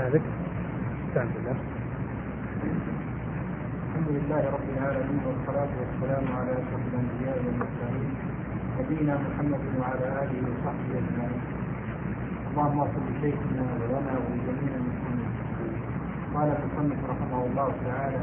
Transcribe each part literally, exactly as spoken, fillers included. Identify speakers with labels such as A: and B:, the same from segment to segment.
A: ذلك. الحمد لله
B: الحمد لله رب العالمين، والصلاة والسلام على أشرف الأنبياء والمرسلين نبينا محمد وعلى آله وصحبه أجمعين. اللهم اغفر لشيخنا ولنا ولجميع المسلمين. قال المصنف رحمه الله تعالى: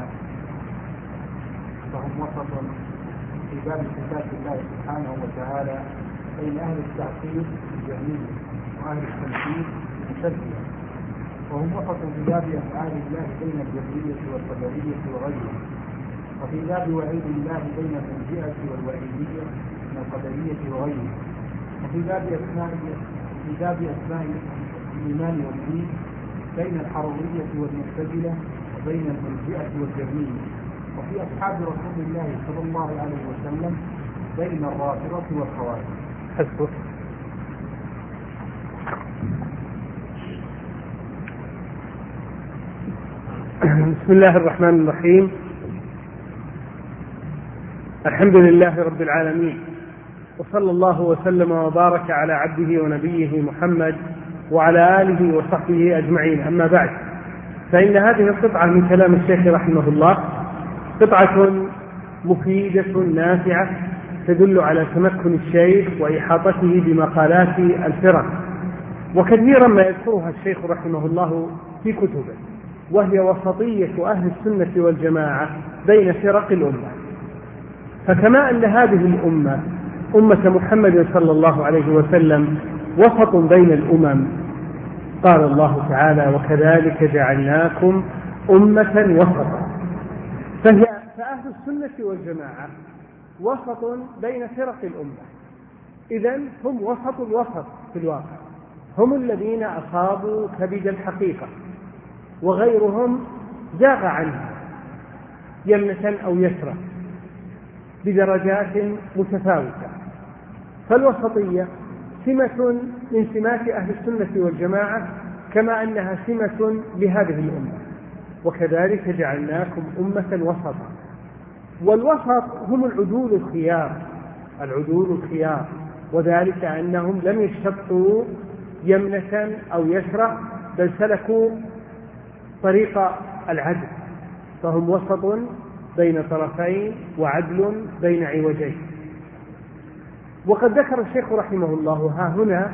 B: فهم وسط في باب صفات الله سبحانه وتعالى بين أهل التعطيل الجهمية وأهل التمثيل المشبهة، وهم وسط في باب أفعال الله بين الجبرية والقدرية وغيرهم، وفي باب وعيد الله بين المرجئة والوعيدية من القدرية وغيرهم، وفي باب أسماء في باب أسماء الإيمان والدين بين الحرورية والمعتزلة وبين المرجئة والجبرية، وفي أصحاب رسول الله صلى الله عليه وسلم بين الرافضة والخوارج.
A: حسبك. بسم الله الرحمن الرحيم. الحمد لله رب العالمين، وصلى الله وسلم وبارك على عبده ونبيه محمد وعلى آله وصحبه أجمعين. أما بعد، فإن هذه القطعة من كلام الشيخ رحمه الله قطعة مفيدة نافعة تدل على تمكن الشيخ وإحاطته بمقالات الفرق، وكثيرا ما يذكرها الشيخ رحمه الله في كتبه، وهي وسطية أهل السنة والجماعة بين فرق الأمة. فكما أن هذه الأمة أمة محمد صلى الله عليه وسلم وسط بين الأمم، قال الله تعالى: وكذلك جعلناكم أمة وسطا. فهي فأهل السنة والجماعة وسط بين فرق الأمة، إذن هم وسط الوسط في الواقع، هم الذين أصابوا كبد الحقيقة، وغيرهم زاغ عنها يمنة أو يسرى بدرجات متفاوتة. فالوسطية سمة من سمات أهل السنة والجماعة، كما أنها سمة لهذه الأمة. وكذلك جعلناكم أمة وسطا. والوسط هم العدول الخيار، العدول الخيار، وذلك أنهم لم يشتطوا يمنة أو يسرى، بل سلكوا طريق العدل، فهم وسط بين طرفين وعدل بين عوجين. وقد ذكر الشيخ رحمه الله ها هنا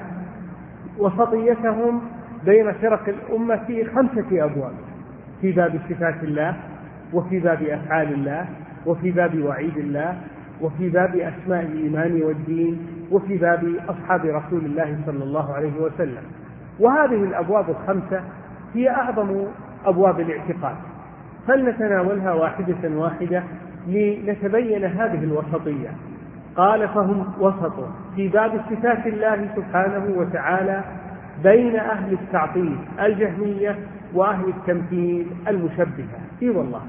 A: وسطيتهم بين فرق الأمة في خمسة أبواب: في باب صفات الله، وفي باب أفعال الله، وفي باب وعيد الله، وفي باب أسماء الإيمان والدين، وفي باب أصحاب رسول الله صلى الله عليه وسلم. وهذه الأبواب الخمسة هي أعظم أبواب الاعتقاد، فلنتناولها واحدة واحدة لنتبين هذه الوسطية. قال: فهم وسط في باب صفات الله سبحانه وتعالى بين أهل التعطيل الجهمية وأهل التمثيل المشبهة. إي والله،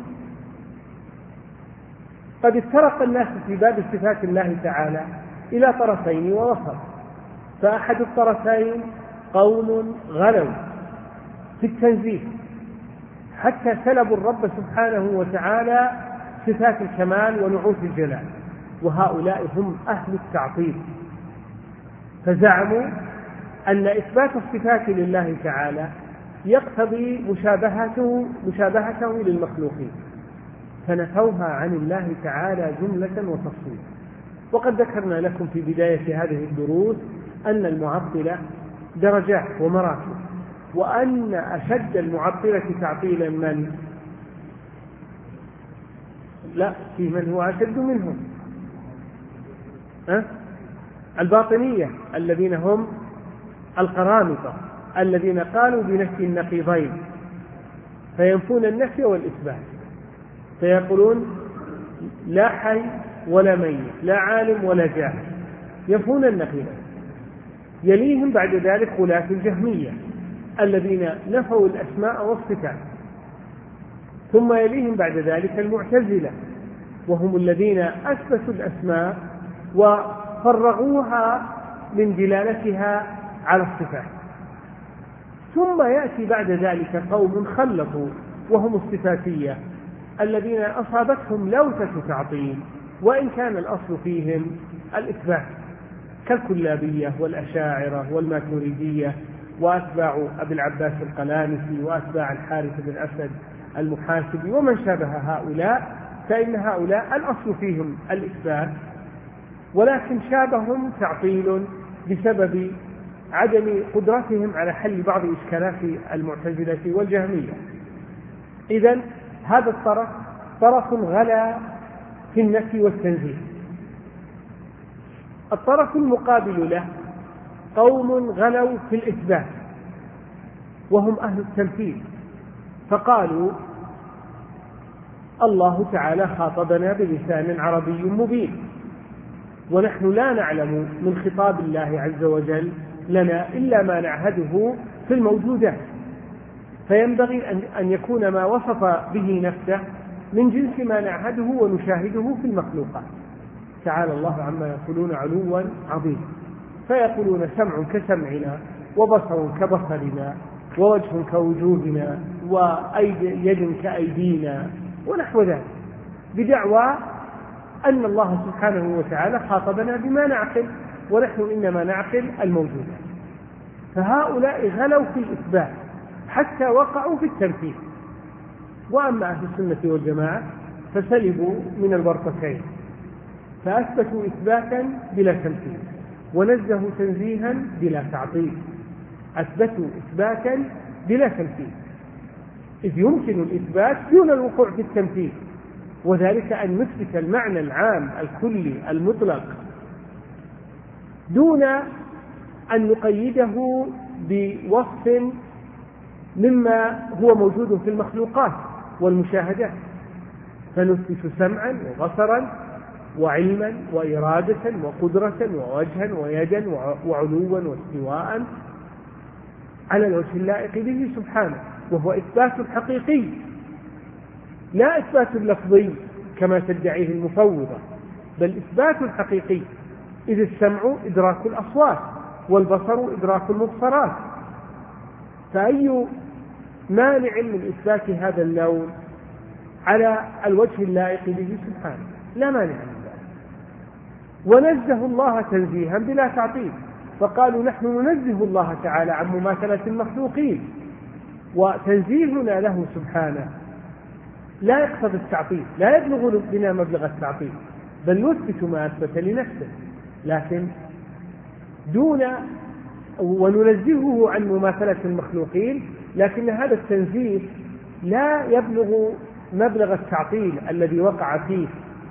A: قد افترق الناس في باب صفات الله تعالى إلى طرفين ووسط. فأحد الطرفين قوم غلوا في التنزيه حتى سلبوا الرب سبحانه وتعالى صفات الكمال ونعوت الجلال، وهؤلاء هم أهل التعطيل. فزعموا أن إثبات الصفات لله تعالى يقتضي مشابهته, مشابهته للمخلوقين، فنفوها عن الله تعالى جملة وتفصيلا. وقد ذكرنا لكم في بداية هذه الدروس أن المعطلة درجات ومراتب، وأن أشد المعطلة تعطيلا من لا في من هو أشد منهم أه؟ الباطنية، الذين هم القرامطة، الذين قالوا بنفي النقيضين، فينفون النفي والإثبات، فيقولون لا حي ولا ميت، لا عالم ولا جاهل، ينفون النقيضين. يليهم بعد ذلك غلاة الجهمية الذين نفوا الأسماء والصفات، ثم يليهم بعد ذلك المعتزلة، وهم الذين أثبتوا الأسماء وفرغوها من دلالتها على الصفات. ثم يأتي بعد ذلك قوم خلطوا، وهم الصفاتية الذين أصابتهم لوثة تعطيل، وإن كان الأصل فيهم الإثبات، كالكلابية والأشاعرة والماتريدية وأتباع أبي العباس القلانسي وأتباع الحارث بن أسد المحاسبي ومن شابه هؤلاء، فإن هؤلاء الأصل فيهم الإثبات، ولكن شابهم تعطيل بسبب عدم قدرتهم على حل بعض إشكالات المعتزلة والجهمية. إذن هذا الطرف طرف غلا في النفي والتنزيه. الطرف المقابل له قوم غلوا في الإثبات وهم أهل التمثيل، فقالوا الله تعالى خاطبنا بلسان عربي مبين، ونحن لا نعلم من خطاب الله عز وجل لنا إلا ما نعهده في الموجودات، فينبغي أن يكون ما وصف به نفسه من جنس ما نعهده ونشاهده في المخلوقات. تعالى الله عما يقولون علوا عظيما، فيقولون سمع كسمعنا وبصر كبصرنا ووجه كوجوهنا ويد كأيدينا ونحو ذلك، بدعوى أن الله سبحانه وتعالى خاطبنا بما نعقل، ونحن إنما نعقل الموجودات. فهؤلاء غلوا في الإثبات حتى وقعوا في التمثيل. وأما أهل السنة والجماعة فسلبوا من الورطتين، فأثبتوا إثباتا بلا تمثيل ونزهوا تنزيها بلا تعطيل. أثبتوا إثباتا بلا تمثيل، إذ يمكن الإثبات دون الوقوع في التمثيل، وذلك أن نثبت المعنى العام الكلي المطلق دون أن نقيده بوصف مما هو موجود في المخلوقات والمشاهدات، فنثبت سمعا وبصرا وعلما وإرادة وقدرة ووجها ويدا وعلوا واستواء على الوجه اللائق به سبحانه، وهو إثبات حقيقي لا إثبات لفظي كما تدعيه المفوضة، بل إثبات حقيقي، إذ السمع إدراك الأصوات والبصر إدراك المبصرات، فأي مانع من إثبات هذا اللون على الوجه اللائق به سبحانه؟ لا مانع من ذلك. ونزه الله تنزيها بلا تعطيل، فقالوا نحن ننزه الله تعالى عن مماثلة المخلوقين، وتنزيهنا له سبحانه لا يقتضي التعطيل، لا يبلغ بنا مبلغ التعطيل، بل نثبت ما أثبت لنفسه، لكن دون وننزهه عن مماثلة المخلوقين، لكن هذا التنزيه لا يبلغ مبلغ التعطيل الذي وقع فيه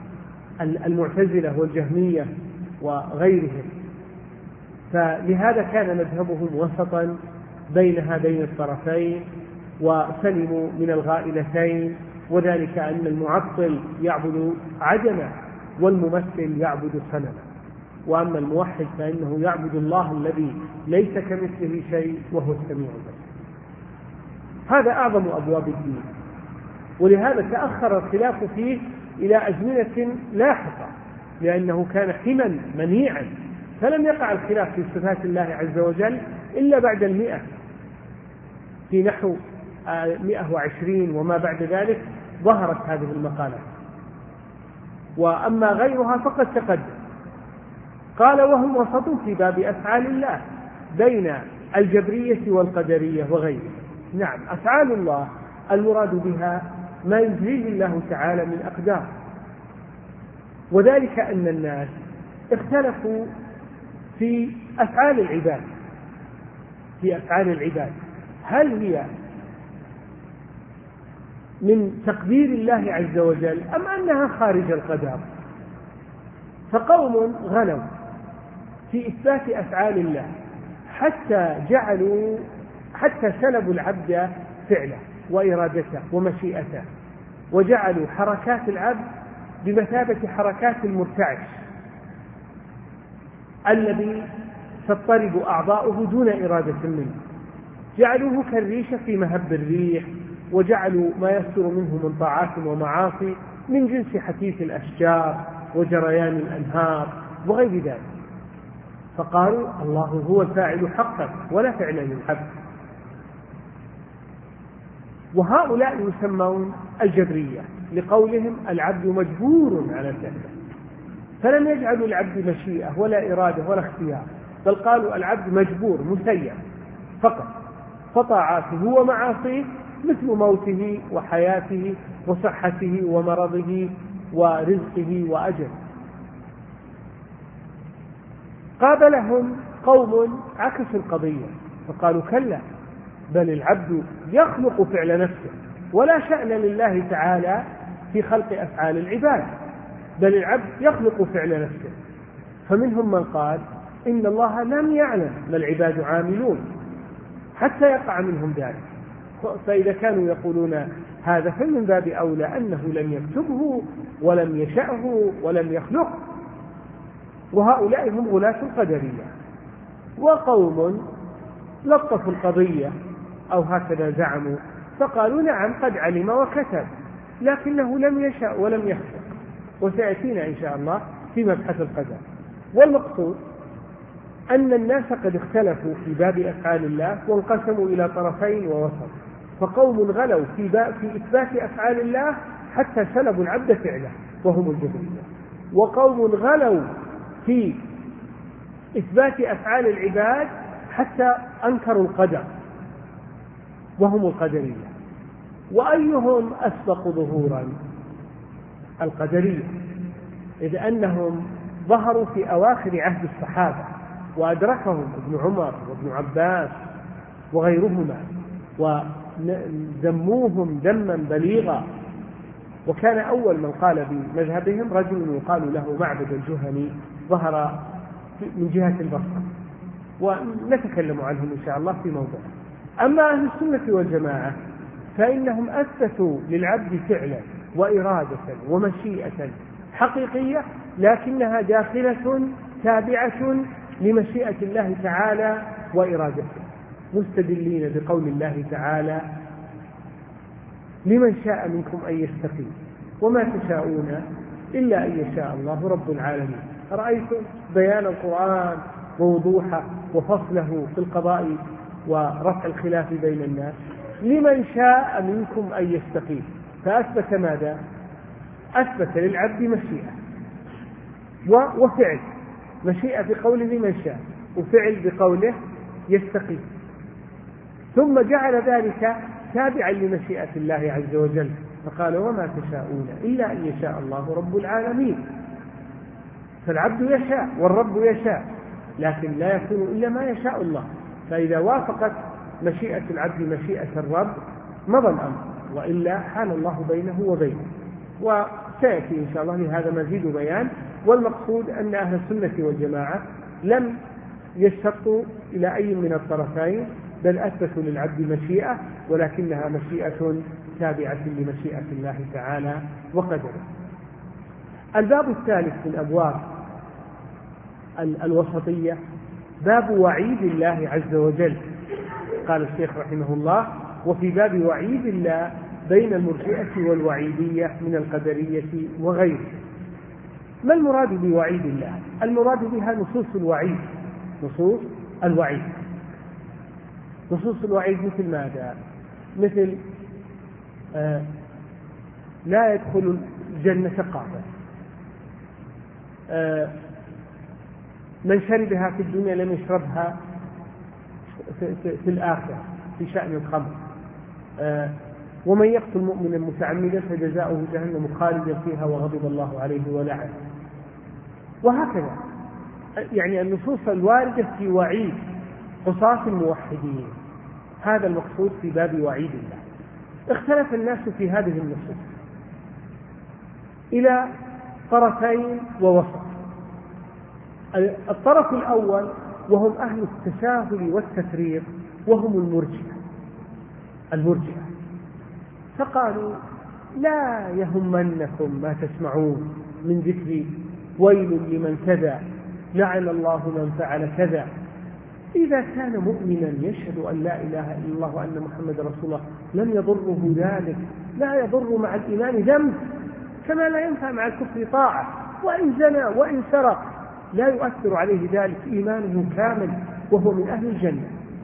A: المعتزلة والجهمية وغيرهم. فلهذا كان مذهبهم وسطا بين هذين الطرفين، وسلموا من الغائلتين، وذلك أن المعطل يعبد عدما والممثل يعبد صنما، وأما الموحد فإنه يعبد الله الذي ليس كمثله شيء وهو السميع البصير. هذا أعظم أبواب الدين، ولهذا تأخر الخلاف فيه إلى أزمنة لاحقة، لأنه كان حما منيعا، فلم يقع الخلاف في صفات الله عز وجل إلا بعد المئة، في نحو مئة وعشرين وما بعد ذلك ظهرت هذه المقالات، وأما غيرها فقد تقدم. قال وهم وسط في باب أفعال الله بين الجبرية والقدرية وغيرها. نعم، أفعال الله المراد بها ما يجريه الله تعالى من أقدار، وذلك أن الناس اختلفوا في أفعال العباد في أفعال العباد هل هي من تقدير الله عز وجل أم أنها خارج القدر؟ فقوم غلوا في إثبات أفعال الله حتى جعلوا حتى سلبوا العبد فعله وإرادته ومشيئته، وجعلوا حركات العبد بمثابة حركات المرتعش الذي تضطرب أعضاؤه دون إرادة منه، جعلوه كالريشة في مهب الريح، وجعلوا ما يصدر منه من طاعات ومعاصي من جنس حثيث الأشجار وجريان الأنهار وغير ذلك، فقالوا الله هو الفاعل حقا ولا فعل للعبد. وهؤلاء يسمون الجبرية لقولهم العبد مجبور على فعله، فلم يجعلوا العبد مشيئة ولا إرادة ولا اختيار، بل قالوا العبد مجبور مسير، فقط، فطاعاته ومعاصيه مثل موته وحياته وصحته ومرضه ورزقه وأجله. قابلهم قوم عكسوا القضية فقالوا كلا، بل العبد يخلق فعل نفسه، ولا شأن لله تعالى في خلق أفعال العباد، بل العبد يخلق فعل نفسه. فمنهم من قال إن الله لم يعلم ما العباد عاملون حتى يقع منهم ذلك، فإذا كانوا يقولون هذا فمن باب أولى أنه لم يكتبه ولم يشأه ولم يخلقه. وهؤلاء هم غلاة القدرية. وقوم لطفوا القضية أو هكذا زعموا فقالوا نعم قد علم وكتب لكنه لم يشأ ولم يخلق، وسيأتينا إن شاء الله في مبحث القدر. والمقصود أن الناس قد اختلفوا في باب أفعال الله وانقسموا إلى طرفين ووسط، فقوم غلوا في, في إثبات أفعال الله حتى سلبوا العبد فعله وهم الجبرية، وقوم غلوا في إثبات أفعال العباد حتى أنكروا القدر وهم القدرية. وأيهم أسبق ظهورا؟ القدرية، إذ أنهم ظهروا في أواخر عهد الصحابة وأدركهم ابن عمر وابن عباس وغيرهما ودموهم دما بليغا. وكان أول من قال بمذهبهم رجل يقال له معبد الجهني، ظهر من جهة البصرة، ونتكلم عنهم إن شاء الله في موضوع. أما أهل السنة والجماعة فإنهم أثبتوا للعبد فعلا وإرادة ومشيئة حقيقية، لكنها داخلة تابعة لمشيئة الله تعالى وإرادته، مستدلين بقول الله تعالى لمن شاء منكم أن يستقيم وما تشاءون إلا أن يشاء الله رب العالمين. رأيتم بيان القرآن ووضوحه وفصله في القضاء ورفع الخلاف بين الناس. لمن شاء منكم أن يستقيم، فأثبت ماذا؟ أثبت للعبد مشيئة وفعل، مشيئة بقوله لمن شاء وفعل بقوله يستقيم، ثم جعل ذلك تابعا لمشيئة الله عز وجل فقال وما تشاءون إلا أن يشاء الله رب العالمين. فالعبد يشاء والرب يشاء، لكن لا يكون إلا ما يشاء الله. فإذا وافقت مشيئة العبد مشيئة الرب مضى الأمر، وإلا حال الله بينه وبينه. وسيأتي إن شاء الله لهذا مزيد بيان. والمقصود أن أهل السنة والجماعة لم يشتقوا إلى أي من الطرفين، بل أثبتوا للعبد مشيئة، ولكنها مشيئة تابعة لمشيئة الله تعالى وقدره. الباب الثالث من أبواب الوسطية باب وعيد الله عز وجل. قال الشيخ رحمه الله وفي باب وعيد الله بين المرجئة والوعيدية من القدرية وغيره. ما المراد بوعيد الله؟ المراد بها نصوص الوعيد، نصوص الوعيد نصوص الوعيد مثل ماذا؟ مثل آه لا يدخل الجنة قاطع، آه من شربها في الدنيا لم يشربها في, في, في الآخرة في شأن الخمر، آه ومن يقتل مؤمنا متعمدا فجزاؤه جهنم خالدا فيها وغضب الله عليه ولعنه، وهكذا. يعني النصوص الواردة في وعيد قصاص الموحدين، هذا المقصود في باب وعيد الله. اختلف الناس في هذه النصوص إلى طرفين ووسط. الطرف الأول وهم أهل التساهل والتفريط وهم المرجئة المرجئة فقالوا لا يهمنكم ما تسمعون من ذكر ويل لمن كذا لعن الله من فعل كذا. إذا كان مؤمنا يشهد أن لا إله إلا الله وأن محمد رسول الله لم يضره ذلك، لا يضر مع الإيمان ذنب كما لا ينفع مع الكفر طاعة، وإن زنى وإن سرق لا يؤثر عليه ذلك، إيمانه كامل وهو من أهل الجنة.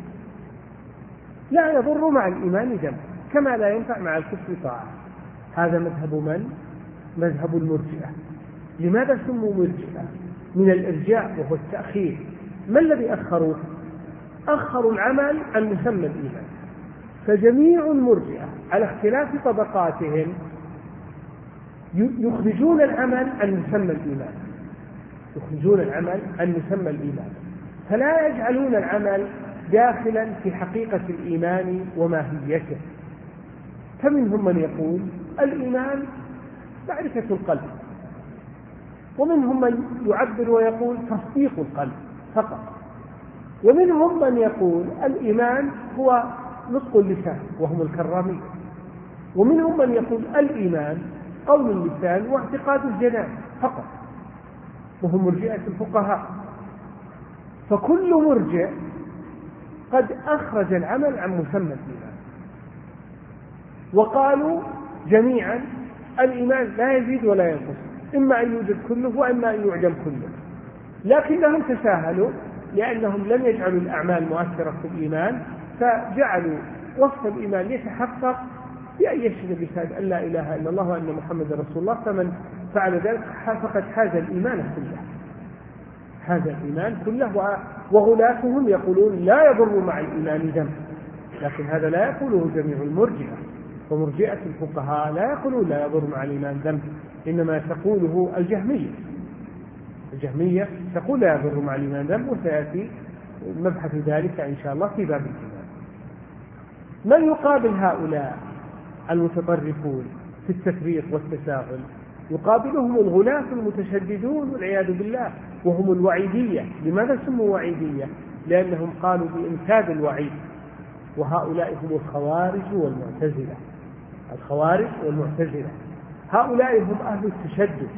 A: لا يضر مع الإيمان ذنب كما لا ينفع مع الكفر طاعة. هذا مذهب من؟ مذهب المرجئة. لماذا سموا مرجئة؟ من الإرجاء وهو التأخير. ما الذي أخروه؟ أخروا العمل عن مسمى الإيمان. فجميع المرجئة على اختلاف طبقاتهم يخرجون العمل عن مسمى الإيمان، يخرجون العمل عن مسمى الإيمان، فلا يجعلون العمل داخلا في حقيقة الإيمان وماهيته. فمنهم من يقول الإيمان معرفة القلب، ومنهم من يعبر ويقول تصديق القلب فقط، ومنهم من يقول الإيمان هو نطق اللسان وهم الكرامية، ومنهم من يقول الإيمان قول اللسان واعتقاد الجنان فقط وهم مرجئة الفقهاء. فكل مرجئ قد أخرج العمل عن مسمى الإيمان، وقالوا جميعا الإيمان لا يزيد ولا ينقص، إما أن يوجد كله وإما أن يعدم كله، لكنهم تساهلوا لأنهم لم يجعلوا الأعمال مؤثرة في الإيمان، فجعلوا وصف الإيمان يتحقق بأن يشهد بشهادة أن لا إله إلا الله وأن محمد رسول الله، فمن فعل ذلك فقد حاز الإيمان كله، حاز الإيمان كله. وغلاتهم يقولون لا يضر مع الإيمان ذنب، لكن هذا لا يقوله جميع المرجئة، ومرجئة الفقهاء لا يقولون لا يضر مع الإيمان ذنب، إنما تقوله الجهمية. الجهمية تقول لا يضر مع الإيمان ذنب، وسيأتي مبحث ذلك إن شاء الله في باب الإيمان. من يقابل هؤلاء المتطرفون في التفريط والتساهل؟ يقابلهم الغلاة المتشددون والعياذ بالله، وهم الوعيدية. لماذا سموا وعيدية؟ لأنهم قالوا بإنفاذ الوعيد، وهؤلاء هم الخوارج والمعتزلة. الخوارج والمعتزلة هؤلاء هم أهل التشدد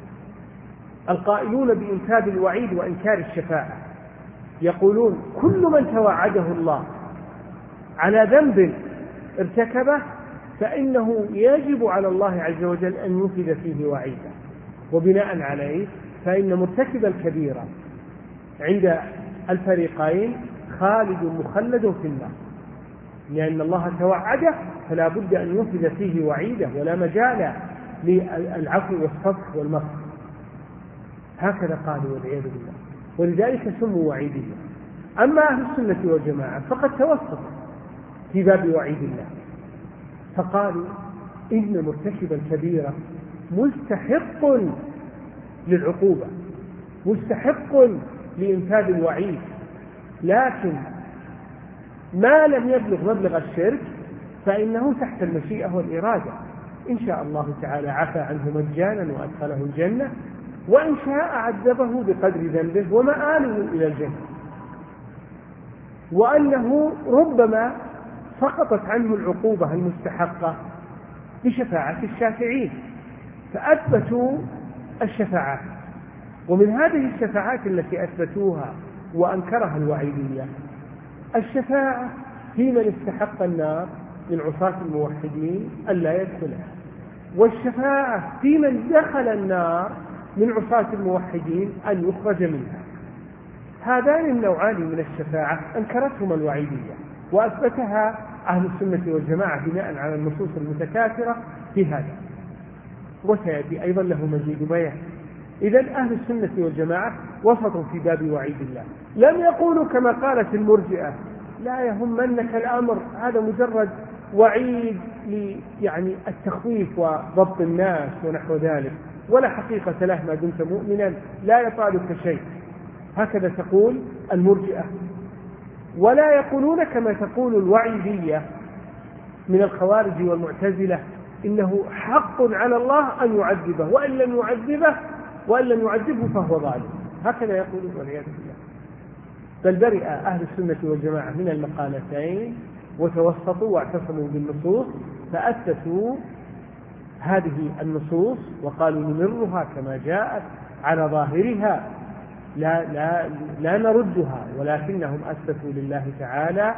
A: القائلون بإنفاذ الوعيد وإنكار الشفاعة. يقولون كل من توعده الله على ذنب ارتكبه فإنه يجب على الله عز وجل أن ينفذ فيه وعيدا، وبناء عليه فإن مرتكب الكبيرة عند الفريقين خالد مخلد في النار، لأن الله توعده فلا بد أن ينفذ فيه وعيده، ولا مجال للعفو والصفح والمغفرة. هكذا قالوا والعياذ بالله، ولذلك سموا وعيدية. أما أهل السنة والجماعة فقد توسطوا في باب وعيد الله، فقالوا إن مرتكب الكبيرة مستحق للعقوبة، مستحق لإنفاذ الوعيد، لكن ما لم يبلغ مبلغ الشرك فإنه تحت المشيئة والإرادة، إن شاء الله تعالى عفى عنه مجانا وأدخله الجنة، وإن شاء عذبه بقدر ذنبه ومآله إلى الجنة، وأنه ربما سقطت عنه العقوبة المستحقة بشفاعة الشافعين، فأثبتوا الشفاعات. ومن هذه الشفاعات التي أثبتوها وأنكرها الوعيدية الشفاعة في من استحق النار من عصاة الموحدين ألا يدخلها، والشفاعة في من دخل النار من عصاة الموحدين أن يخرج منها. هذان النوعان من الشفاعة أنكرتهما الوعيدية، وأثبتها أهل السنة والجماعة بناء على النصوص المتكاثرة في هذا، وسيأتي أيضا له مزيد بيان. إذن أهل السنة والجماعة وسطوا في باب وعيد الله، لم يقولوا كما قالت المرجئة لا يهمنك الأمر، هذا مجرد وعيد يعني التخويف وضبط الناس ونحو ذلك، ولا حقيقة له ما دمت مؤمنا، لا يطالك شيء. هكذا تقول المرجئة. ولا يقولون كما تقول الوعيدية من الخوارج والمعتزلة إنه حق على الله أن يعذبه، وإن لم يعذبه وإن لم يعذبه فهو ظالم. هكذا يقولون والعياذ بالله. بل برئ أهل السنة والجماعة من المقالتين وتوسطوا واعتصموا بالنصوص، فأثبتوا هذه النصوص وقالوا نمرها كما جاءت على ظاهرها، لا, لا, لا نردها، ولكنهم أثبتوا لله تعالى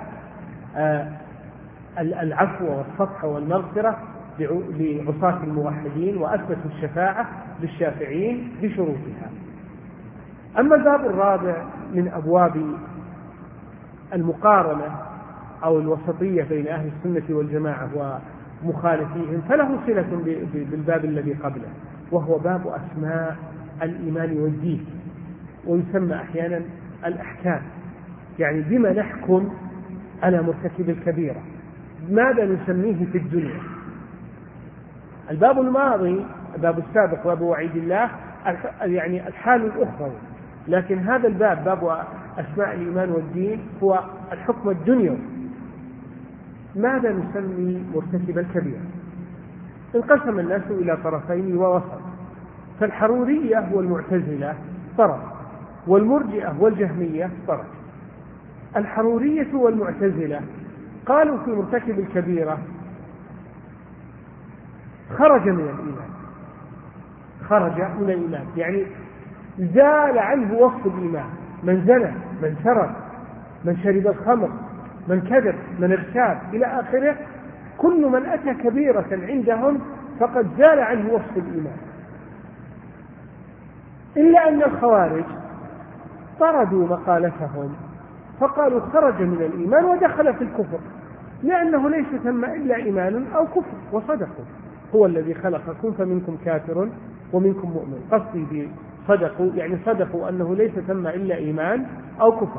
A: العفو والصفح والمغفرة لعصاة الموحدين، وأثبتوا الشفاعة للشافعين بشروطها. أما الباب الرابع من أبواب المقارنة أو الوسطية بين أهل السنة والجماعة ومخالفيهم فله صلة بالباب الذي قبله، وهو باب أسماء الإيمان والدين، ويسمى أحيانا الأحكام. يعني بما نحكم على مرتكب الكبيرة؟ ماذا نسميه في الدنيا؟ الباب الماضي الباب السابق باب وعيد الله يعني الحال الأخرى، لكن هذا الباب باب أسماء الإيمان والدين هو الحكم الدنيوي. ماذا نسمي مرتكب الكبيرة؟ انقسم الناس إلى طرفين ووسط، فالحرورية والمعتزلة طرف، والمرجئة والجهمية طرف. الحرورية والمعتزلة قالوا في مرتكب الكبيرة خرج من الإيمان، خرج من الإيمان يعني زال عنه وصف الإيمان، من زنى، من سرق، من شرب الخمر، من كذب، من ارتاب إلى آخره، كل من أتى كبيرة عندهم فقد زال عنه وصف الإيمان. إلا أن الخوارج طردوا مقالتهم فقالوا خرج من الإيمان ودخل في الكفر، لأنه ليس ثم إلا إيمان أو كفر، وصدقوا. هو الذي خلقكم فمنكم كافر ومنكم مؤمن، قصدي صدقوا يعني صدقوا أنه ليس ثم إلا إيمان أو كفر،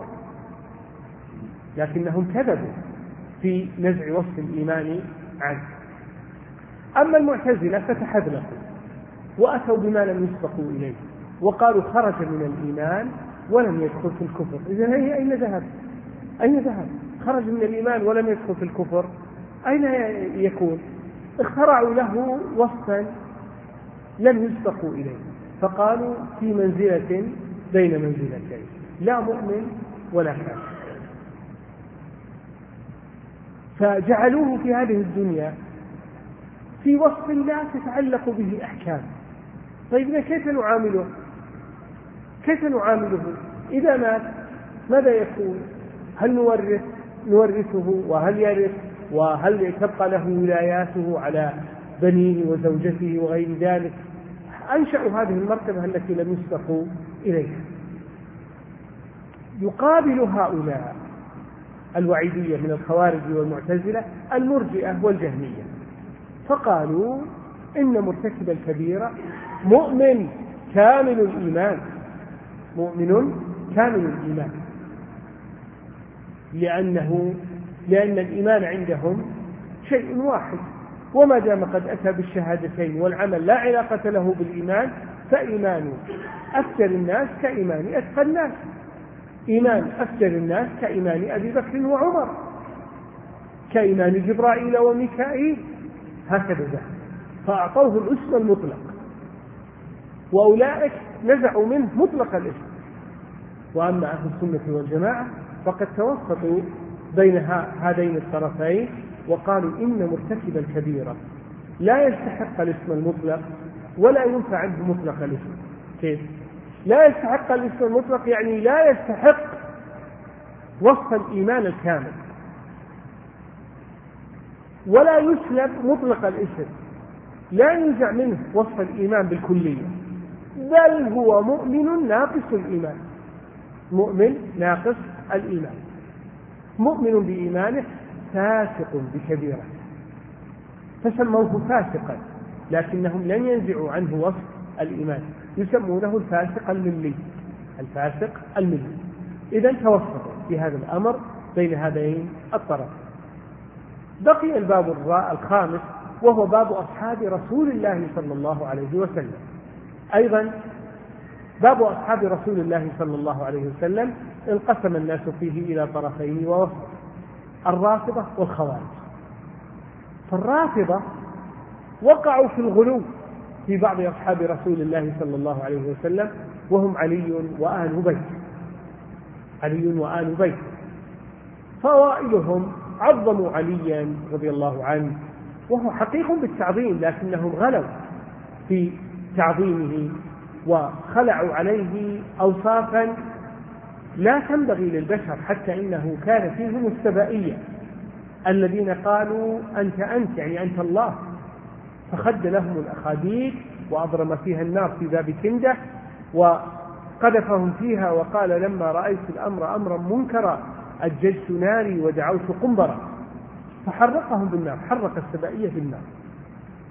A: لكنهم كذبوا في نزع وصف الإيمان عنه. أما المعتزلة فتحذلقوا وأتوا بما لم يسبقوا إليه وقالوا خرج من الإيمان ولم يدخل في الكفر. إذن هي أين ذهب؟ أين ذهب؟ خرج من الإيمان ولم يدخل في الكفر، أين يكون؟ اخترعوا له وصفا لم يسبقوا إليه، فقالوا في منزلة بين منزلتين، لا مؤمن ولا كافر، فجعلوه في هذه الدنيا في وصف لا تتعلق به أحكام. طيب كيف نعامله؟ كيف نعامله إذا مات؟ ماذا يكون؟ هل نورث نورثه وهل يرث وهل تبقى له ولاياته على بنيه وزوجته وغير ذلك؟ أنشأوا هذه المرتبة التي لم يسبقوا إليها. يقابل هؤلاء الوعيدية من الخوارج والمعتزلة المرجئة والجهمية، فقالوا إن مرتكب الكبيرة مؤمن كامل الإيمان، مؤمن كامل الإيمان، لأنه لأن الإيمان عندهم شيء واحد، وما دام قد أتى بالشهادتين والعمل لا علاقة له بالإيمان فإيمان أفجر الناس كإيمان أتقى الناس، إيمان أفجر الناس كإيمان أبي بكر وعمر، كإيمان جبرائيل وميكائيل، هكذا، فأعطوه الاسم المطلق، وأولئك نزعوا منه مطلق الاسم. وأما أهل السنة والجماعة فقد توسطوا بين هذين الطرفين وقالوا إن مرتكب الكبيرة لا يستحق الاسم المطلق ولا ينفع عنه مطلق الاسم. كيف؟ لا يستحق الاسم المطلق يعني لا يستحق وصف الإيمان الكامل، ولا يسلب مطلق الاسم، لا ينزع منه وصف الإيمان بالكلية، بل هو مؤمن ناقص الإيمان، مؤمن ناقص الإيمان، مؤمن بإيمانه فاسق بكبيرة، فسموه فاسقا، لكنهم لن ينزعوا عنه وصف الإيمان، يسمونه الفاسق الملي، الفاسق الملي. إذن توسطوا في هذا الأمر بين هذين الطرفين. بقي الباب الخامس وهو باب أصحاب رسول الله صلى الله عليه وسلم. أيضا باب أصحاب رسول الله صلى الله عليه وسلم انقسم الناس فيه إلى طرفين ووسط، الرافضة والخوارج. فالرافضة وقعوا في الغلو في بعض أصحاب رسول الله صلى الله عليه وسلم، وهم علي وآل بيت، علي وآل بيت. فأوائلهم عظموا عليا رضي الله عنه، وهو حقيق بالتعظيم، لكنهم غلوا في تعظيمه وخلعوا عليه أوصافا لا تنبغي للبشر، حتى إنه كان فيهم السبائية الذين قالوا أنت أنت يعني أنت الله، فخد لهم الأخاديد وأضرم فيها النار في باب كندة وقذفهم فيها، وقال لما رأيت الأمر أمرا منكرا أججت ناري ودعوت قنبرا، فحرقهم بالنار، حرق السبائية بالنار.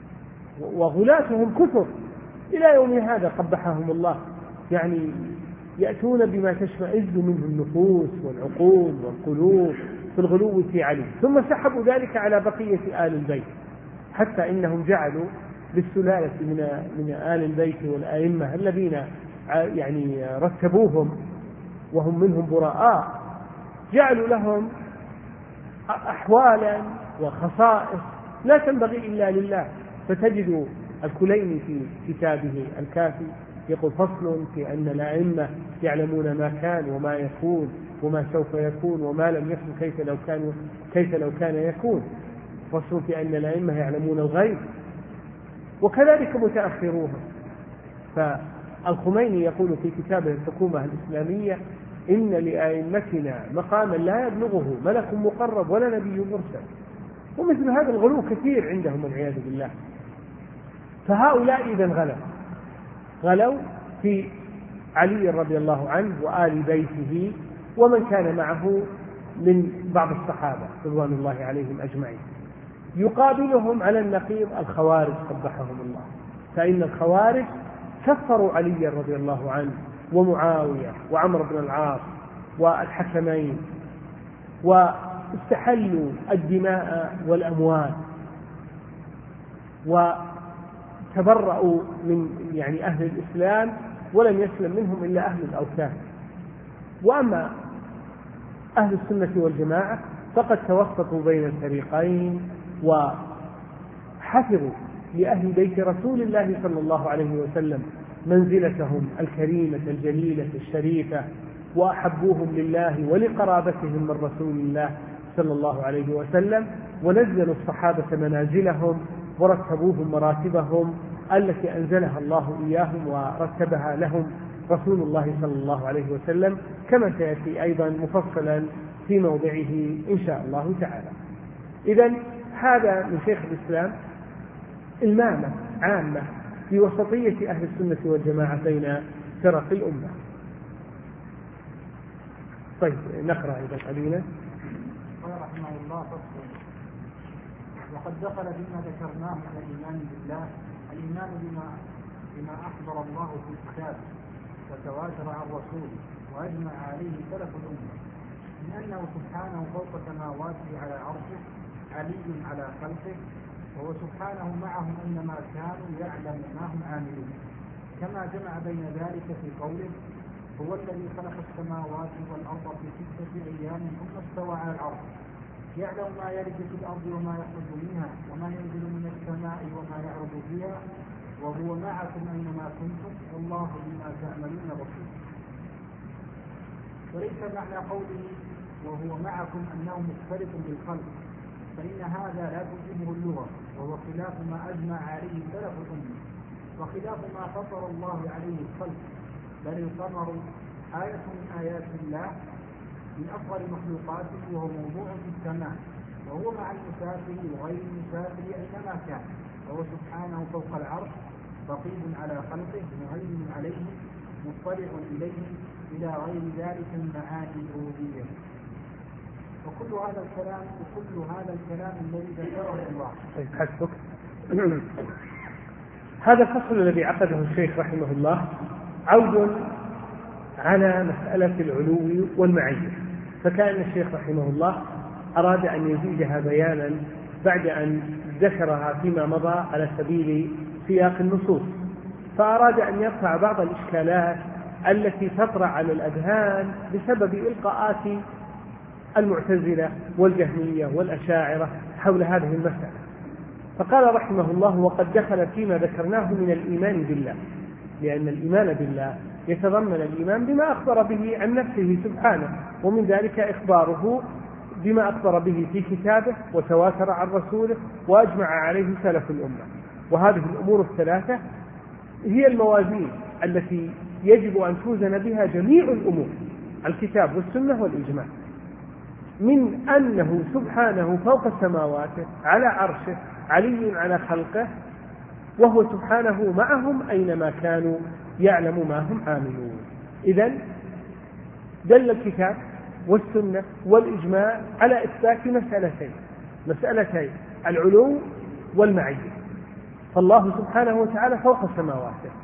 A: وغلاتهم كثر إلى يوم هذا قبحهم الله، يعني يأتون بما تشمئز منه النفوس والعقول والقلوب في الغلو في علي، ثم سحبوا ذلك على بقية آل البيت، حتى إنهم جعلوا للسلالة من من آل البيت والأئمة الذين يعني رتبوهم وهم منهم براء، جعلوا لهم أحوالا وخصائص لا تنبغي إلا لله. فتجد الكليني في كتابه الكافي يقول: فصل في أن الأئمة يعلمون ما كان وما يكون وما سوف يكون وما لم يكن كيف لو كان كيف لو كان يكون. فصل في أن الأئمة يعلمون الغيب، وكذلك متأخروها. فالخميني يقول في كتابه الحكومة الإسلامية: إن لأئمتنا مقاما لا يبلغه ملك مقرب ولا نبي مرسل. ومثل هذا الغلو كثير عندهم والعياذ بالله. فهؤلاء إذن غلوا غلوا في علي رضي الله عنه وآل بيته ومن كان معه من بعض الصحابة رضوان الله عليهم أجمعين. يقابلهم على النقيض الخوارج قبحهم الله، فإن الخوارج كفروا علي رضي الله عنه ومعاوية وعمر بن العاص والحكمين، واستحلوا الدماء والأموال، وتبرأوا من يعني أهل الإسلام ولم يسلم منهم إلا أهل الأوثان. وأما أهل السنة والجماعة فقد توسطوا بين الفريقين وحفظوا لأهل بيت رسول الله صلى الله عليه وسلم منزلتهم الكريمة الجليلة الشريفة، وأحبوهم لله ولقرابتهم من رسول الله صلى الله عليه وسلم، ونزلوا الصحابة منازلهم ورتبوهم مراتبهم التي أنزلها الله إياهم ورتبها لهم رسول الله صلى الله عليه وسلم، كما سيأتي أيضا مفصلا في موضعه إن شاء الله تعالى. إذن هذا من شيخ الإسلام المامة عامة في وسطية أهل السنة والجماعة بين فرق الأمة. طيب نقرأ إذا قليلا.
B: قال رحمه الله: فصل. وقد دخل بما ذكرناه من الإيمان بالله الإيمان بما بما أخبر الله في كتابه وتواتر عن رسوله وأجمع عليه سلف الأمة من أنه سبحانه فوق سماواته على عرشه علي على خلقه، وهو سبحانه معهم أينما كانوا يعلم ما هم عاملون، كما جمع بين ذلك في قوله: هو الذي خلق السماوات والأرض في ستة أيام ثم استوى على العرش يعلم ما يلج في الأرض وما يخرج منها وما ينزل من السماء وما يعرض فيها وهو معكم أينما كنتم والله بما تعملون بصير. وليس معنى قوله وهو معكم أنه مختلف بالخلق، فإن هذا لا تجيبه اللغة، وهو خلاف ما أجمع عليه سلف الأمة وخلاف ما فطر الله عليه الخلق، بل القمر آية من آيات الله من أفضل مخلوقاته، وهو موضوع في السماء، وهو مع المسافر وغير المسافر أينما كان، وهو سبحانه فوق العرش رقيب على خلقه مهيمن عليهم مطلع إليهم إلى غير ذلك من معاني الربوبية. وكل هذا الكلام وكل هذا الكلام الذي ذكره الله.
A: طيب حسبك. هذا الفصل الذي عقده الشيخ رحمه الله عود على مسألة العلو والمعية، فكان الشيخ رحمه الله أراد أن يزيدها بيانا بعد أن ذكرها فيما مضى على سبيل سياق النصوص، فأراد أن يرفع بعض الإشكالات التي تطرأ على الأذهان بسبب إلقاءات المعتزلة والجهمية والأشاعرة حول هذه المسألة. فقال رحمه الله: وقد دخل فيما ذكرناه من الإيمان بالله، لأن الإيمان بالله يتضمن الإيمان بما أخبر به عن نفسه سبحانه، ومن ذلك إخباره بما أخبر به في كتابه وتواتر عن رسوله وأجمع عليه سلف الأمة. وهذه الأمور الثلاثة هي الموازين التي يجب أن توزن بها جميع الأمور، الكتاب والسنة والإجماع، من أنه سبحانه فوق سماواته على عرشه علي على خلقه، وهو سبحانه معهم أينما كانوا يعلم ما هم عاملون. إذن دل الكتاب والسنة والإجماع على إثبات مسألتين مسألتين العلو والمعية. فالله سبحانه وتعالى فوق سماواته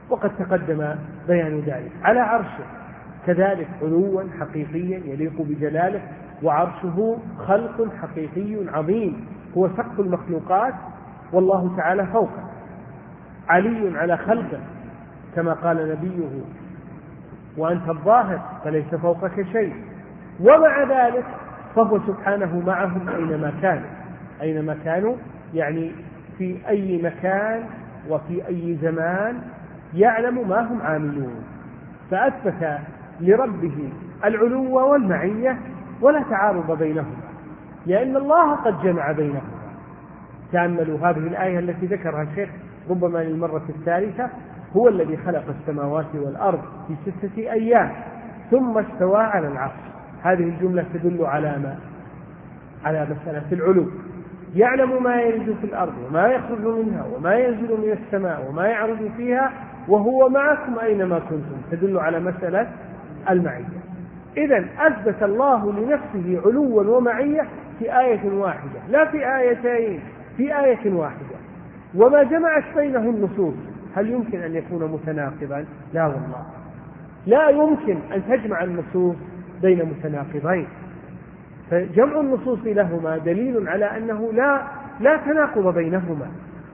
A: وقد تقدم بيان ذلك. على عرشه كذلك علوا حقيقيا يليق بجلاله، وعرشه خلق حقيقي عظيم هو سقف المخلوقات، والله تعالى فوقه علي على خلقه كما قال نبيه: وأنت الظاهر فليس فوقك شيء. ومع ذلك فهو سبحانه معهم أينما كانوا، أينما كانوا يعني في أي مكان وفي أي زمان يعلم ما هم عاملون، فأثبت لربه العلو والمعية ولا تعارض بينهما، لأن الله قد جمع بينهما. تأملوا هذه الآية التي ذكرها الشيخ ربما للمرة الثالثة: هو الذي خلق السماوات والأرض في ستة أيام ثم استوى على العرش. هذه الجملة تدل على ما؟ على مسألة العلو. يعلم ما يلج في الأرض وما يخرج منها وما ينزل من السماء وما يعرج فيها وهو معكم أينما كنتم، تدل على مسألة المعية. إذن أثبت الله لنفسه علوا ومعية في آية واحدة، لا في آيتين، في آية واحدة. وما جمعت بينه النصوص هل يمكن أن يكون متناقضا؟ لا والله، لا يمكن أن تجمع النصوص بين متناقضين. فجمع النصوص لهما دليل على أنه لا لا تناقض بينهما.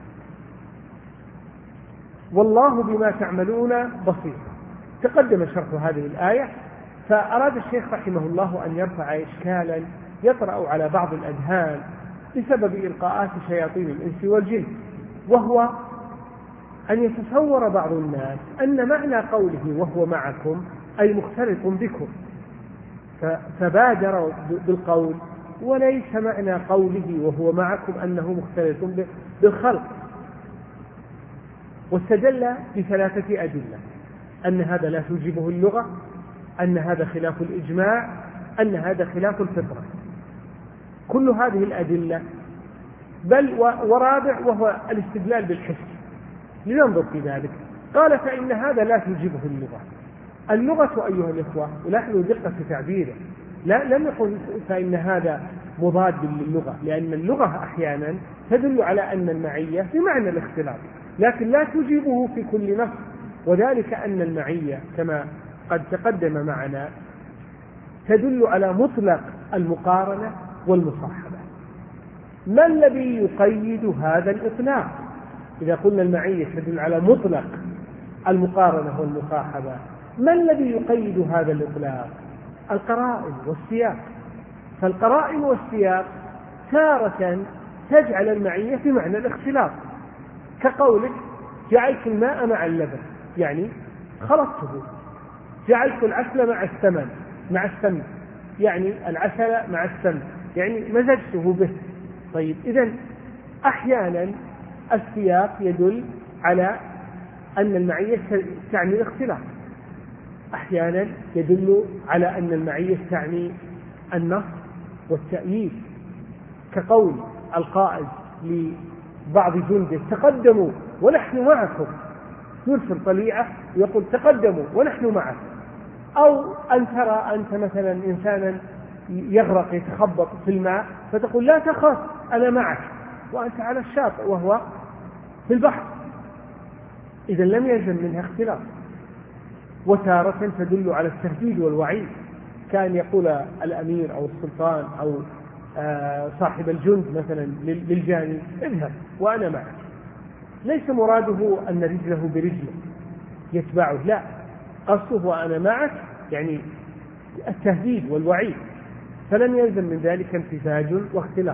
A: والله بما تعملون بصير. تقدم شرح هذه الآية، فأراد الشيخ رحمه الله أن يرفع إشكالا يطرأ على بعض الأذهان بسبب إلقاءات شياطين الإنس والجن، وهو أن يتصور بعض الناس أن معنى قوله وهو معكم أي مختلط بكم، فبادر بالقول وليس معنى قوله وهو معكم أنه مختلط بالخلق. واستدل بثلاثة أدلة: أن هذا لا توجبه اللغة، أن هذا خلاف الإجماع، أن هذا خلاف الفطرة. كل هذه الأدلة، بل ورابع وهو الاستدلال بالحس. لننظر في ذلك. قال: فإن هذا لا توجبه اللغة. اللغة أيها الإخوة، ولاحظوا دقة تعبيره، لا لم يقل فإن هذا مضاد للغة، لأن اللغة أحيانا تدل على أن المعية بمعنى الاختلاط، لكن لا توجبه في كل نص. وذلك أن المعية كما قد تقدم معنا تدل على مطلق المقارنة والمصاحبة. ما الذي يقيد هذا الإطلاق؟ إذا قلنا المعية تدل على مطلق المقارنة والمصاحبة، ما الذي يقيد هذا الإطلاق؟ القرائن والسياق. فالقرائن والسياق تارة تجعل المعية في معنى الاختلاط، كقولك: جعلت الماء مع اللبن، يعني خلطته. جعلت العسل مع السمن مع السمن، يعني العسل مع السمن، يعني مزجته به. طيب، إذن أحيانا السياق يدل على أن المعية تعني الاختلاط، أحيانا يدل على أن المعية تعني النص والتأييد، كقول القائد لبعض جنده: تقدموا ونحن معكم. يرسل طليعة ويقول: تقدموا ونحن معكم. أو أن ترى أنت مثلا إنسانا يغرق يتخبط في الماء فتقول: لا تخاف أنا معك، وأنت على الشاطئ وهو في البحر. إذا لم يلزم منها اختلاط. وتارة تدل على التهديد والوعيد، كان يقول الأمير أو السلطان أو صاحب الجند مثلا للجاني: اذهب وأنا معك. ليس مراده أن رجله برجله يتبعه، لا، قصده وأنا معك يعني التهديد والوعيد، فلم يلزم من ذلك امتزاج واختلاف.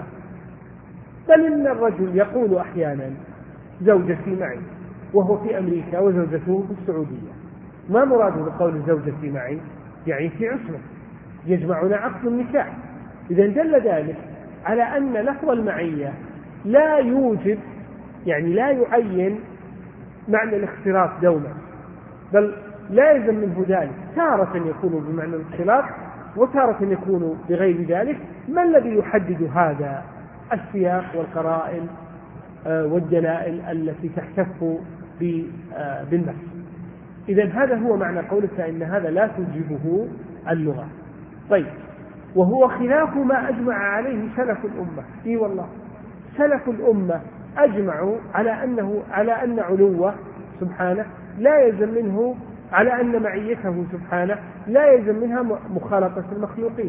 A: بل إن الرجل يقول أحيانا: زوجتي معي، وهو في أمريكا وزوجته في السعودية. ما مراده بقول زوجتي معي؟ يعني في عسرة يجمعنا عقد النكاح. إذا دل ذلك على أن لفظ المعية لا يوجب، يعني لا يعين معنى الاختلاط دوما، بل لا يلزم منه ذلك. تارة يكون بمعنى الاختلاط وتارة يكون بغير ذلك. ما الذي يحدد هذا؟ السياق والقرائن والدلائل التي تحتف بالنص. إذا هذا هو معنى قوله: فإن هذا لا توجبه اللغة. طيب، وهو خلاف ما أجمع عليه سلف الأمة. إي والله، سلف الأمة أجمعوا على أنه على أن علوه سبحانه لا يلزم منه على أن معيته سبحانه لا يلزم منها مخالطة المخلوقين.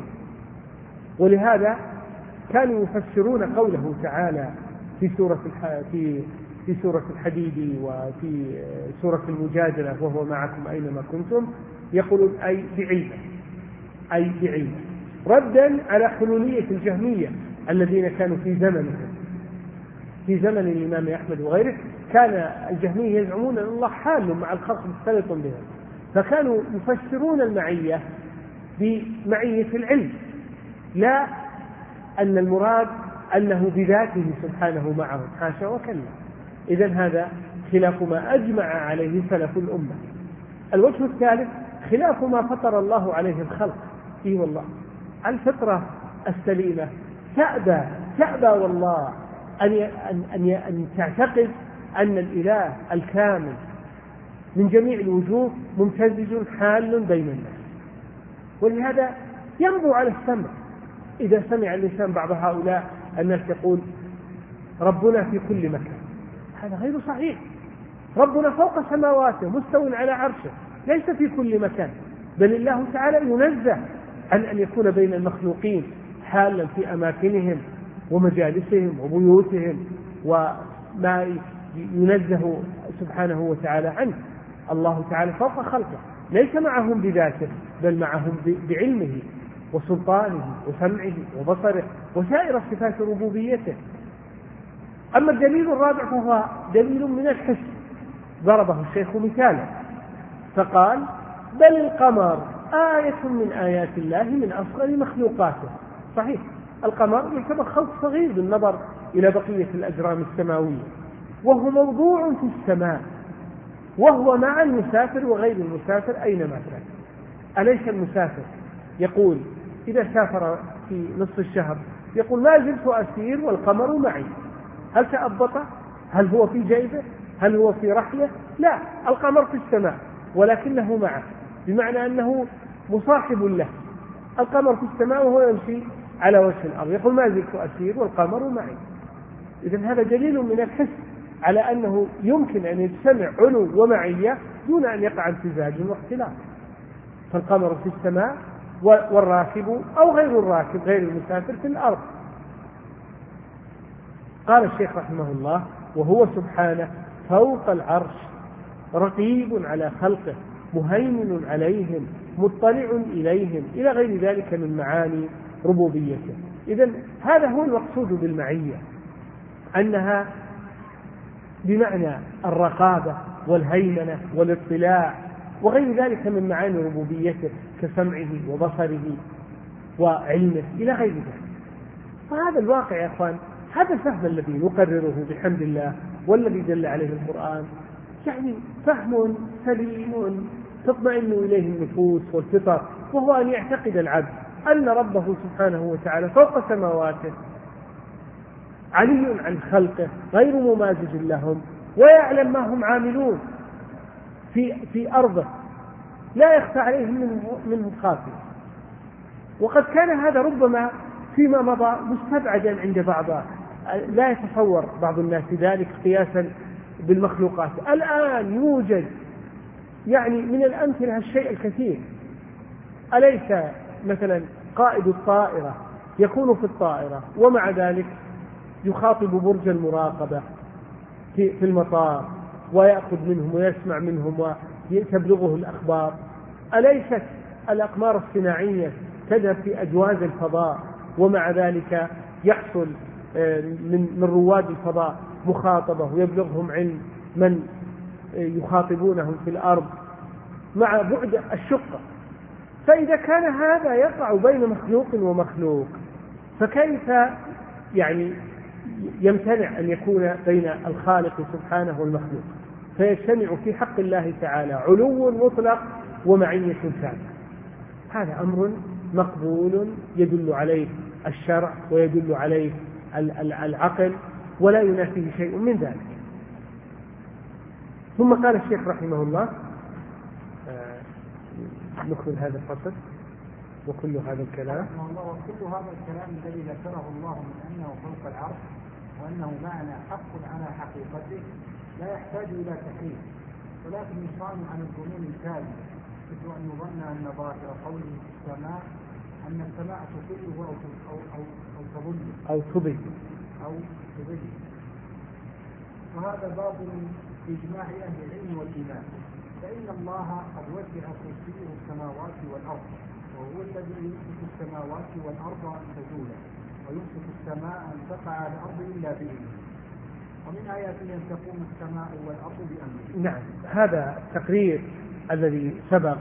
A: ولهذا كانوا يفسرون قوله تعالى في سورة في في سورة الحديد وفي سورة المجادلة وهو معكم أينما كنتم، يقولون أي بعلمه أي بعلمه، ردا على حلولية الجهمية الذين كانوا في زمنهم في زمن الإمام أحمد وغيره. كان الجهمية يزعمون أن الله حال مع الخلق مختلط بهم، فكانوا يفسرون المعية بمعية العلم، لا أن المراد أنه بذاته سبحانه معهم، حاشا وكلا. إذن هذا خلاف ما أجمع عليه سلف الأمة. الوجه الثالث خلاف ما فطر الله عليه الخلق. إيه والله الفطرة السليمة تأبى تأبى والله أن أن أن تعتقد أن الإله الكامل من جميع الوجوه ممتزج حال بين الناس. ولهذا ينبو على السمع إذا سمع الإنسان بعض هؤلاء الناس يقول ربنا في كل مكان. هذا غير صحيح. ربنا فوق سماواته مستوٍ على عرشه، ليس في كل مكان، بل الله تعالى ينزه عن أن يكون بين المخلوقين حالا في أماكنهم ومجالسهم وبيوتهم وما ينزه سبحانه وتعالى عنه. الله تعالى فوق خلقه، ليس معهم بذاته بل معهم بعلمه وسلطانه وسمعه وبصره وسائر صفات ربوبيته. أما الدليل الرابع فهو دليل من الحس، ضربه الشيخ مثالا فقال بل القمر آية من آيات الله من أصغر مخلوقاته. صحيح، القمر يعتبر خلق صغير بالنظر إلى بقية الأجرام السماوية، وهو موضوع في السماء، وهو مع المسافر وغير المسافر أينما كان. أليس المسافر يقول إذا سافر في نصف الشهر يقول ما زلت أسير والقمر معي؟ هل تأبط؟ هل هو في جيبه؟ هل هو في رحله؟ لا، القمر في السماء ولكنه معه، بمعنى أنه مصاحب له. القمر في السماء وهو يمشي على وجه الأرض يقول ما زلت أسير والقمر معي. إذن هذا دليل من الحس على أنه يمكن أن يجتمع علو ومعية دون أن يقع امتزاج واختلاف. فالقمر في السماء والراكب أو غير الراكب غير المسافر في الأرض. قال الشيخ رحمه الله وهو سبحانه فوق العرش رقيب على خلقه مهيمن عليهم مطلع إليهم إلى غير ذلك من معاني ربوبيته. إذن هذا هو المقصود بالمعية، أنها بمعنى الرقابة والهيمنة والاطلاع وغير ذلك من معاني ربوبيته كسمعه وبصره وعلمه إلى غير ذلك. فهذا الواقع يا أخوان، هذا الفهم الذي نقرره بحمد الله والذي دل عليه القرآن، يعني فهم سليم تطمئن إليه النفوس والفطر، وهو أن يعتقد العبد أن ربه سبحانه وتعالى فوق سماواته علي عن خلقه غير ممازج لهم، ويعلم ما هم عاملون في في أرضه لا يخفى عليهم منه, منه خافية. وقد كان هذا ربما فيما مضى مستبعدا عند بعض، لا يتصور بعض الناس ذلك قياسا بالمخلوقات. الآن يوجد يعني من الأمثلة الشيء الكثير. أليس مثلا قائد الطائرة يكون في الطائرة ومع ذلك يخاطب برج المراقبة في المطار ويأخذ منهم ويسمع منهم وتبلغه الأخبار؟ أليست الأقمار الصناعية تذهب في أجواز الفضاء ومع ذلك يحصل من من رواد الفضاء مخاطبة ويبلغهم علم من يخاطبونهم في الأرض مع بعد الشقة؟ فإذا كان هذا يقع بين مخلوق ومخلوق فكيف يعني يمتنع أن يكون بين الخالق سبحانه والمخلوق؟ فيجتمع في حق الله تعالى علو مطلق ومعية ثابتة. هذا أمر مقبول يدل عليه الشرع ويدل عليه العقل ولا ينافيه شيء من ذلك. ثم قال الشيخ رحمه الله نكمل هذا الفصل وكل هذا الكلام
B: وكل هذا الكلام الذي ذكره الله من أنه فوق العرش وأنه معنى حق على حقيقته لا يحتاج إلى تحريف ولكن يصان عن الظنون الكاذبة، مثل أن يظن أن ظاهر قوله في السماء أن السماء تطله أو أو أو أو تظل
A: أو تضل
B: أو تضل، وهذا باطل بإجماع أهل العلم والإيمان، فإن الله قد وسع كرسيه السماوات والأرض، وهو الذي يمسك السماوات والأرض أن تزولا، ويمسك السماء أن تقع على الأرض إلا بإذنه، ومن آياته أن تقوم السماء والأرض بأمره.
A: نعم، هذا التقرير الذي سبق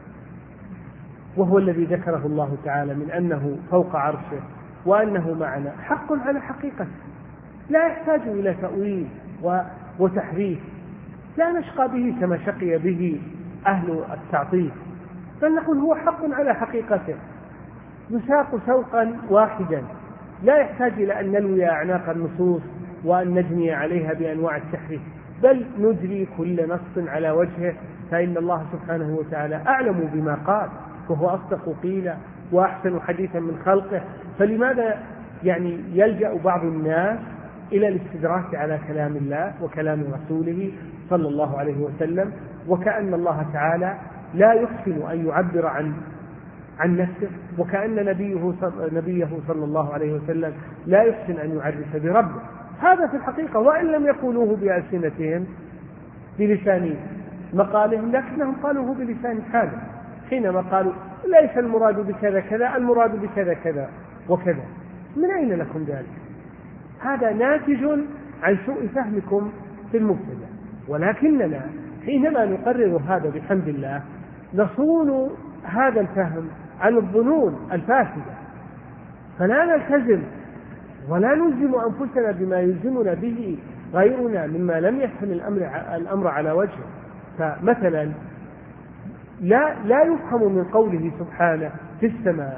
A: وهو الذي ذكره الله تعالى من أنه فوق عرشه وأنه معنا حق على حقيقته، لا يحتاج إلى تأويل وتحريف، لا نشقى به كما شقي به أهل التعطيل، بل نقول هو حق على حقيقته يساق سوقا واحدا، لا يحتاج إلى أن نلوي أعناق النصوص وأن نجني عليها بأنواع التحريف، بل نجري كل نص على وجهه، فإن الله سبحانه وتعالى أعلم بما قال، وهو أصدق قيلا وأحسن حديثا من خلقه، فلماذا يعني يلجأ بعض الناس إلى الاستدراك على كلام الله وكلام رسوله صلى الله عليه وسلم، وكأن الله تعالى لا يحسن أن يعبر عن عن نفسه، وكأن نبيه نبيه صلى الله عليه وسلم لا يحسن أن يعرف بربه. هذا في الحقيقة وإن لم يقولوه بألسنتهم بلسان مقالهم، لكنهم قالوه بلسان حالهم حينما قالوا ليس المراد بكذا كذا، المراد بكذا كذا وكذا. من أين لكم ذلك؟ هذا ناتج عن سوء فهمكم في المبتدأ، ولكننا حينما نقرر هذا بحمد الله نصون هذا الفهم عن الظنون الفاسدة، فلا نلتزم ولا نلزم أنفسنا بما يلزمنا به غيرنا مما لم يفهم الأمر, الأمر على وجهه. فمثلا لا, لا يفهم من قوله سبحانه في السماء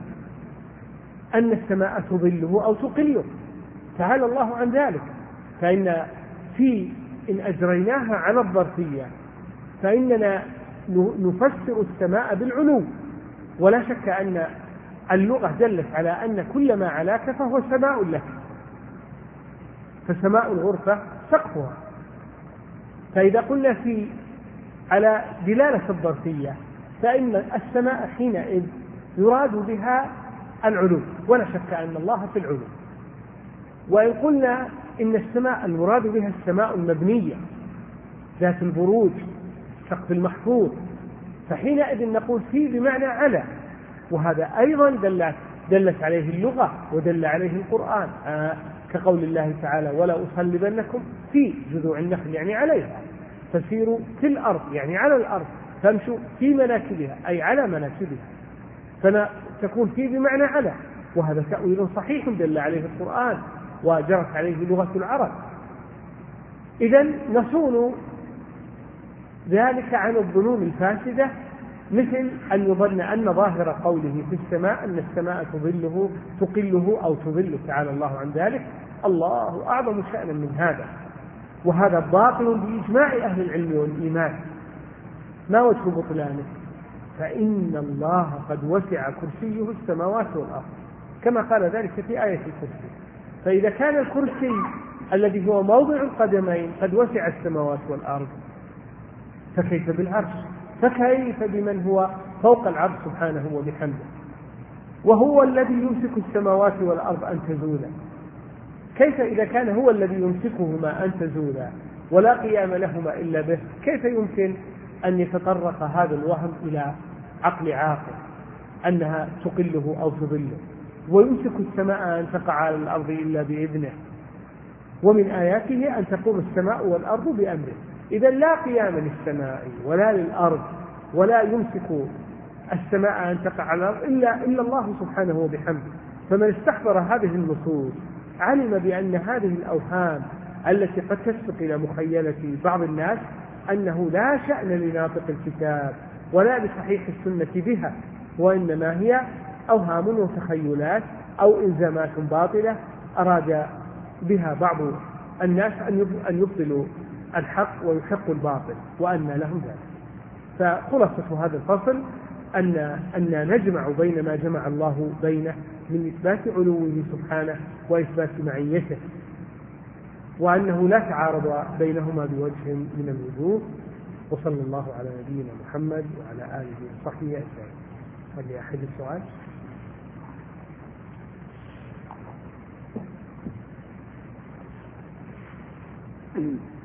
A: أن السماء تظله أو تقله، تعالى الله عن ذلك، فإن في إن أجريناها على الظرفية فإننا نفسر السماء بالعلو، ولا شك أن اللغة دلت على أن كل ما علاك فهو سماء لك، فسماء الغرفة سقفها، فإذا قلنا في على دلالة الظرفية فإن السماء حينئذ يراد بها العلو، ولا شك أن الله في العلو. وإن قلنا إن السماء المراد بها السماء المبنية ذات البروج سقف المحفوظ، فحينئذ نقول فيه بمعنى على، وهذا أيضا دلت, دلت عليه اللغة ودل عليه القرآن، آه كقول الله تعالى ولا أصلبنكم في جذوع النخل يعني عليها، فسيروا في الأرض يعني على الأرض، فامشوا في مناكبها أي على مناكبها، فتكون فيه بمعنى على، وهذا تأويل صحيح دل عليه القرآن وجرت عليه لغة العرب. إذن نصون ذلك عن الظنون الفاسدة، مثل أن يظن أن ظاهر قوله في السماء أن السماء تظله تقله أو تظل، تعالى الله عن ذلك، الله أعظم شأنا من هذا، وهذا باطل بإجماع أهل العلم والإيمان. ما وجه بطلانه؟ فإن الله قد وسع كرسيه السماوات والأرض كما قال ذلك في آية الكرسي، فإذا كان الكرسي الذي هو موضع القدمين قد وسع السماوات والأرض فكيف بالعرش؟ فكيف بمن هو فوق العرش سبحانه وبحمده، وهو الذي يمسك السماوات والأرض أن تزولا، كيف إذا كان هو الذي يمسكهما أن تزولا ولا قيام لهما إلا به، كيف يمكن أن يتطرق هذا الوهم إلى عقل عاقل أنها تقله أو تظله؟ ويمسك السماء أن تقع على الأرض إلا بإذنه، ومن آياته أن تقوم السماء والأرض بأمره. إذا لا قيام للسماء ولا للأرض ولا يمسك السماء أن تقع على الأرض إلا, إلا الله سبحانه وبحمده. فمن استحضر هذه النصوص علم بأن هذه الأوهام التي قد تسبق إلى مخيلة بعض الناس أنه لا شأن لناطق الكتاب ولا لصحيح السنة بها، وإنما هي أوهام وتخيلات أو إلزامات باطلة أراد بها بعض الناس أن يبطلوا الحق ويحقوا الباطل، وأن لهم ذلك. فخلاصة هذا الفصل أن أن نجمع بين ما جمع الله بينه من إثبات علوه سبحانه وإثبات معيته، وأنه لا تعارض بينهما بوجه من الوجوه، وصلى الله على نبينا محمد وعلى آله وصحبه أجمعين. هل لأحد السؤال؟
C: Mm-hmm.